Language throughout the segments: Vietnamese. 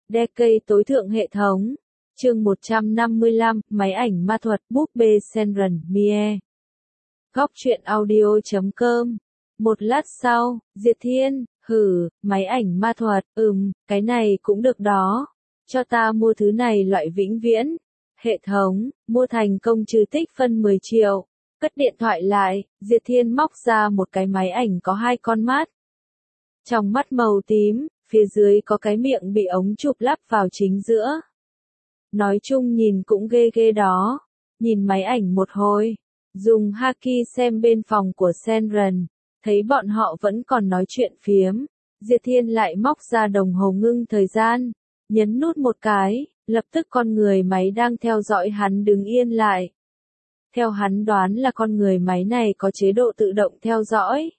Decade tối thượng hệ thống. Chương 155, máy ảnh ma thuật, búp bê Senran, Mie. Góc truyện audio.com. Một lát sau, Diệt Thiên, máy ảnh ma thuật, cái này cũng được đó. Cho ta mua thứ này loại vĩnh viễn. Hệ thống, mua thành công trừ tích phân 10 triệu. Cất điện thoại lại, Diệt Thiên móc ra một cái máy ảnh có 2 con mắt. Trong mắt màu tím, phía dưới có cái miệng bị ống chụp lắp vào chính giữa. Nói chung nhìn cũng ghê ghê đó. Nhìn máy ảnh một hồi, dùng Haki xem bên phòng của Senran, thấy bọn họ vẫn còn nói chuyện phiếm. Diệt Thiên lại móc ra đồng hồ ngưng thời gian, nhấn nút một cái, lập tức con người máy đang theo dõi hắn đứng yên lại. Theo hắn đoán là con người máy này có chế độ tự động theo dõi.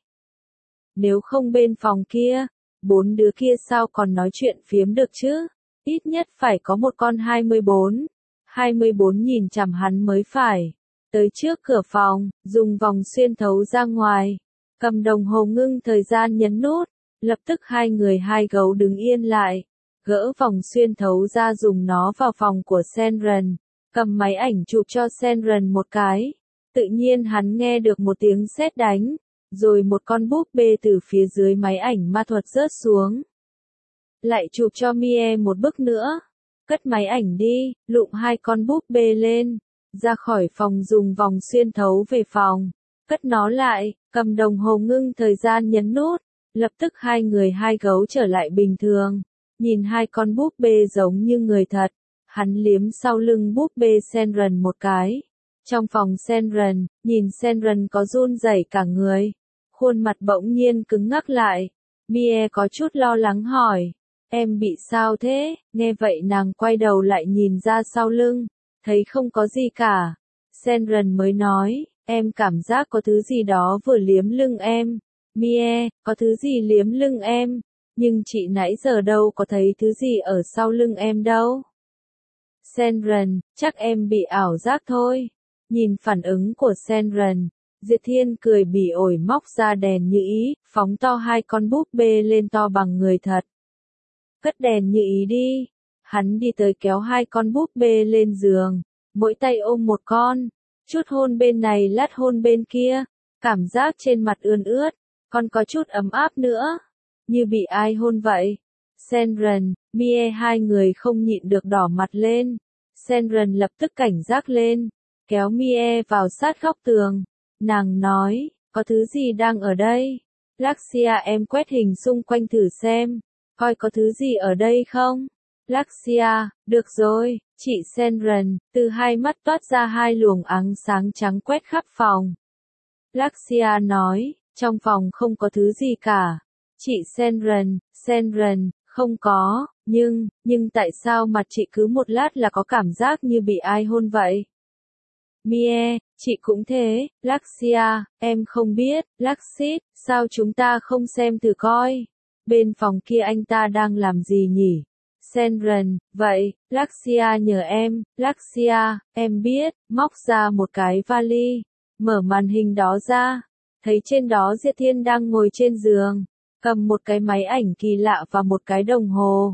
Nếu không bên phòng kia, 4 đứa kia sao còn nói chuyện phiếm được chứ? Ít nhất phải có một con 24. 24 nhìn chằm hắn mới phải. Tới trước cửa phòng, dùng vòng xuyên thấu ra ngoài. Cầm đồng hồ ngưng thời gian nhấn nút. Lập tức hai người hai gấu đứng yên lại. Gỡ vòng xuyên thấu ra dùng nó vào phòng của Senran. Cầm máy ảnh chụp cho Senran một cái. Tự nhiên hắn nghe được một tiếng sét đánh. Rồi một con búp bê từ phía dưới máy ảnh ma thuật rớt xuống. Lại chụp cho Mie một bức nữa. Cất máy ảnh đi, lụm 2 con búp bê lên. Ra khỏi phòng dùng vòng xuyên thấu về phòng. Cất nó lại, cầm đồng hồ ngưng thời gian nhấn nút. Lập tức hai người hai gấu trở lại bình thường. Nhìn 2 con búp bê giống như người thật. Hắn liếm sau lưng búp bê Senran một cái. Trong phòng Senran, nhìn Senran có run rẩy cả người. Khuôn mặt bỗng nhiên cứng ngắc lại. Mie có chút lo lắng hỏi. Em bị sao thế? Nghe vậy nàng quay đầu lại nhìn ra sau lưng. Thấy không có gì cả. Senran mới nói. Em cảm giác có thứ gì đó vừa liếm lưng em. Mie, có thứ gì liếm lưng em? Nhưng chị nãy giờ đâu có thấy thứ gì ở sau lưng em đâu. Senran, chắc em bị ảo giác thôi. Nhìn phản ứng của Senran, Diệt Thiên cười bỉ ổi móc ra đèn như ý, phóng to 2 con búp bê lên to bằng người thật. Cất đèn như ý đi. Hắn đi tới kéo 2 con búp bê lên giường, mỗi tay ôm một con, chút hôn bên này lát hôn bên kia, cảm giác trên mặt ươn ướt, còn có chút ấm áp nữa, như bị ai hôn vậy. Senran, Mie hai người không nhịn được đỏ mặt lên. Senran lập tức cảnh giác lên, kéo Mie vào sát góc tường. Nàng nói, có thứ gì đang ở đây? Laxia em quét hình xung quanh thử xem, coi có thứ gì ở đây không? Laxia, được rồi, chị Senran, từ hai mắt toát ra 2 luồng ánh sáng trắng quét khắp phòng. Laxia nói, trong phòng không có thứ gì cả. Chị Senran, không có, nhưng tại sao mặt chị cứ một lát là có cảm giác như bị ai hôn vậy? Mie, chị cũng thế. Laxia, em không biết. Laxit, sao chúng ta không xem thử coi? Bên phòng kia anh ta đang làm gì nhỉ? Senran, vậy, Laxia nhờ em. Laxia, em biết, móc ra một cái vali, mở màn hình đó ra, thấy trên đó Diệt Thiên đang ngồi trên giường, cầm một cái máy ảnh kỳ lạ và một cái đồng hồ.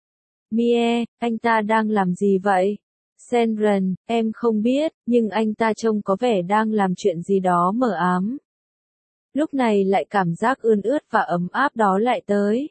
Mie, anh ta đang làm gì vậy? Senran, em không biết, nhưng anh ta trông có vẻ đang làm chuyện gì đó mờ ám. Lúc này lại cảm giác ươn ướt và ấm áp đó lại tới.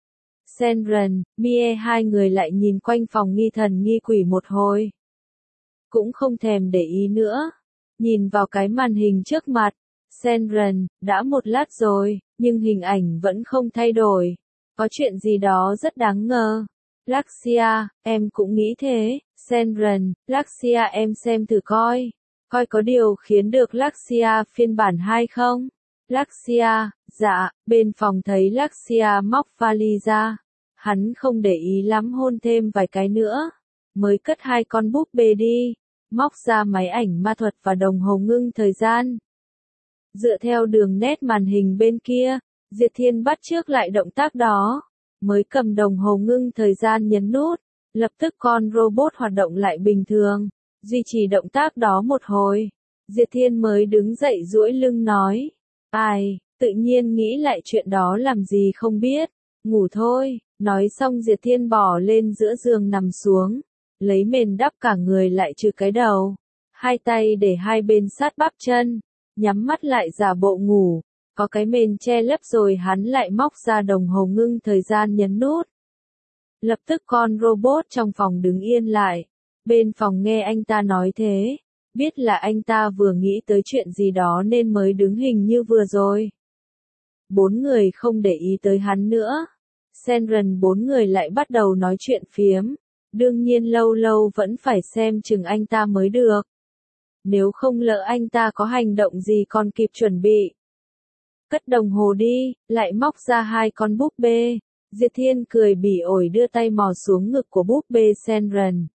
Senran, Mie hai người lại nhìn quanh phòng nghi thần nghi quỷ một hồi. Cũng không thèm để ý nữa. Nhìn vào cái màn hình trước mặt. Senran, đã một lát rồi, nhưng hình ảnh vẫn không thay đổi. Có chuyện gì đó rất đáng ngờ. Laxia, em cũng nghĩ thế. Senran, Laxia em xem thử coi. Coi có điều khiến được Laxia phiên bản 2 không? Laxia, dạ, bên phòng thấy Laxia móc vali ra. Hắn không để ý lắm hôn thêm vài cái nữa. Mới cất 2 con búp bê đi. Móc ra máy ảnh ma thuật và đồng hồ ngưng thời gian. Dựa theo đường nét màn hình bên kia, Diệt Thiên bắt chước lại động tác đó. Mới cầm đồng hồ ngưng thời gian nhấn nút. Lập tức con robot hoạt động lại bình thường. Duy trì động tác đó một hồi. Diệt Thiên mới đứng dậy duỗi lưng nói. Ai, tự nhiên nghĩ lại chuyện đó làm gì không biết. Ngủ thôi, nói xong Diệt Thiên bò lên giữa giường nằm xuống, lấy mền đắp cả người lại trừ cái đầu, hai tay để hai bên sát bắp chân, nhắm mắt lại giả bộ ngủ, có cái mền che lấp rồi hắn lại móc ra đồng hồ ngưng thời gian nhấn nút. Lập tức con robot trong phòng đứng yên lại, bên phòng nghe anh ta nói thế, biết là anh ta vừa nghĩ tới chuyện gì đó nên mới đứng hình như vừa rồi. Bốn người không để ý tới hắn nữa. Senran bốn người lại bắt đầu nói chuyện phiếm, đương nhiên lâu lâu vẫn phải xem chừng anh ta mới được. Nếu không lỡ anh ta có hành động gì còn kịp chuẩn bị. Cất đồng hồ đi, lại móc ra hai con búp bê. Diệt Thiên cười bỉ ổi đưa tay mò xuống ngực của búp bê Senran.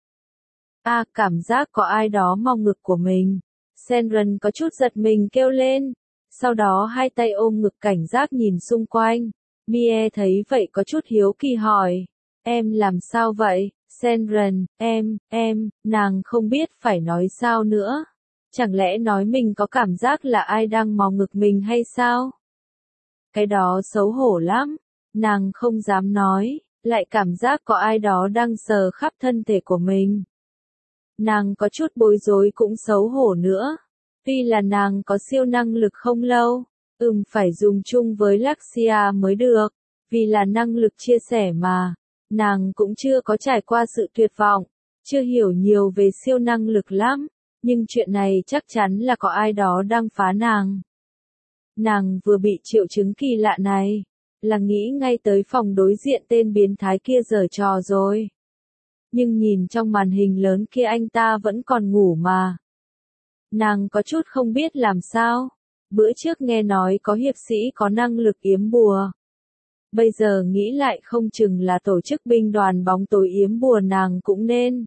Cảm giác có ai đó mò ngực của mình. Senran có chút giật mình kêu lên. Sau đó hai tay ôm ngực cảnh giác nhìn xung quanh. Mie thấy vậy có chút hiếu kỳ hỏi. Em làm sao vậy? Senran, nàng không biết phải nói sao nữa. Chẳng lẽ nói mình có cảm giác là ai đang mò ngực mình hay sao? Cái đó xấu hổ lắm. Nàng không dám nói, lại cảm giác có ai đó đang sờ khắp thân thể của mình. Nàng có chút bối rối cũng xấu hổ nữa. Tuy là nàng có siêu năng lực không lâu, phải dùng chung với Luxia mới được, vì là năng lực chia sẻ mà. Nàng cũng chưa có trải qua sự tuyệt vọng, chưa hiểu nhiều về siêu năng lực lắm, nhưng chuyện này chắc chắn là có ai đó đang phá nàng. Nàng vừa bị triệu chứng kỳ lạ này, là nghĩ ngay tới phòng đối diện tên biến thái kia giở trò rồi. Nhưng nhìn trong màn hình lớn kia anh ta vẫn còn ngủ mà. Nàng có chút không biết làm sao. Bữa trước nghe nói có hiệp sĩ có năng lực yếm bùa. Bây giờ nghĩ lại không chừng là tổ chức binh đoàn bóng tối yếm bùa nàng cũng nên.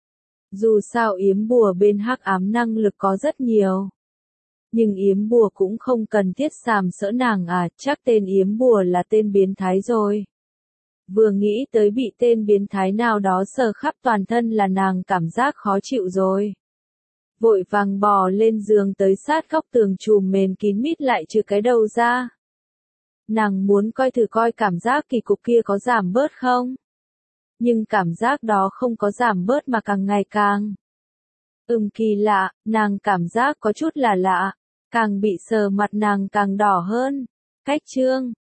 Dù sao yếm bùa bên hắc ám năng lực có rất nhiều. Nhưng yếm bùa cũng không cần thiết sàm sỡ nàng chắc tên yếm bùa là tên biến thái rồi. Vừa nghĩ tới bị tên biến thái nào đó sờ khắp toàn thân là nàng cảm giác khó chịu rồi. Vội vàng bò lên giường tới sát góc tường chùm mền kín mít lại trừ cái đầu ra. Nàng muốn coi cảm giác kỳ cục kia có giảm bớt không? Nhưng cảm giác đó không có giảm bớt mà càng ngày càng. Kỳ lạ, nàng cảm giác có chút là lạ, càng bị sờ mặt nàng càng đỏ hơn. Cách chương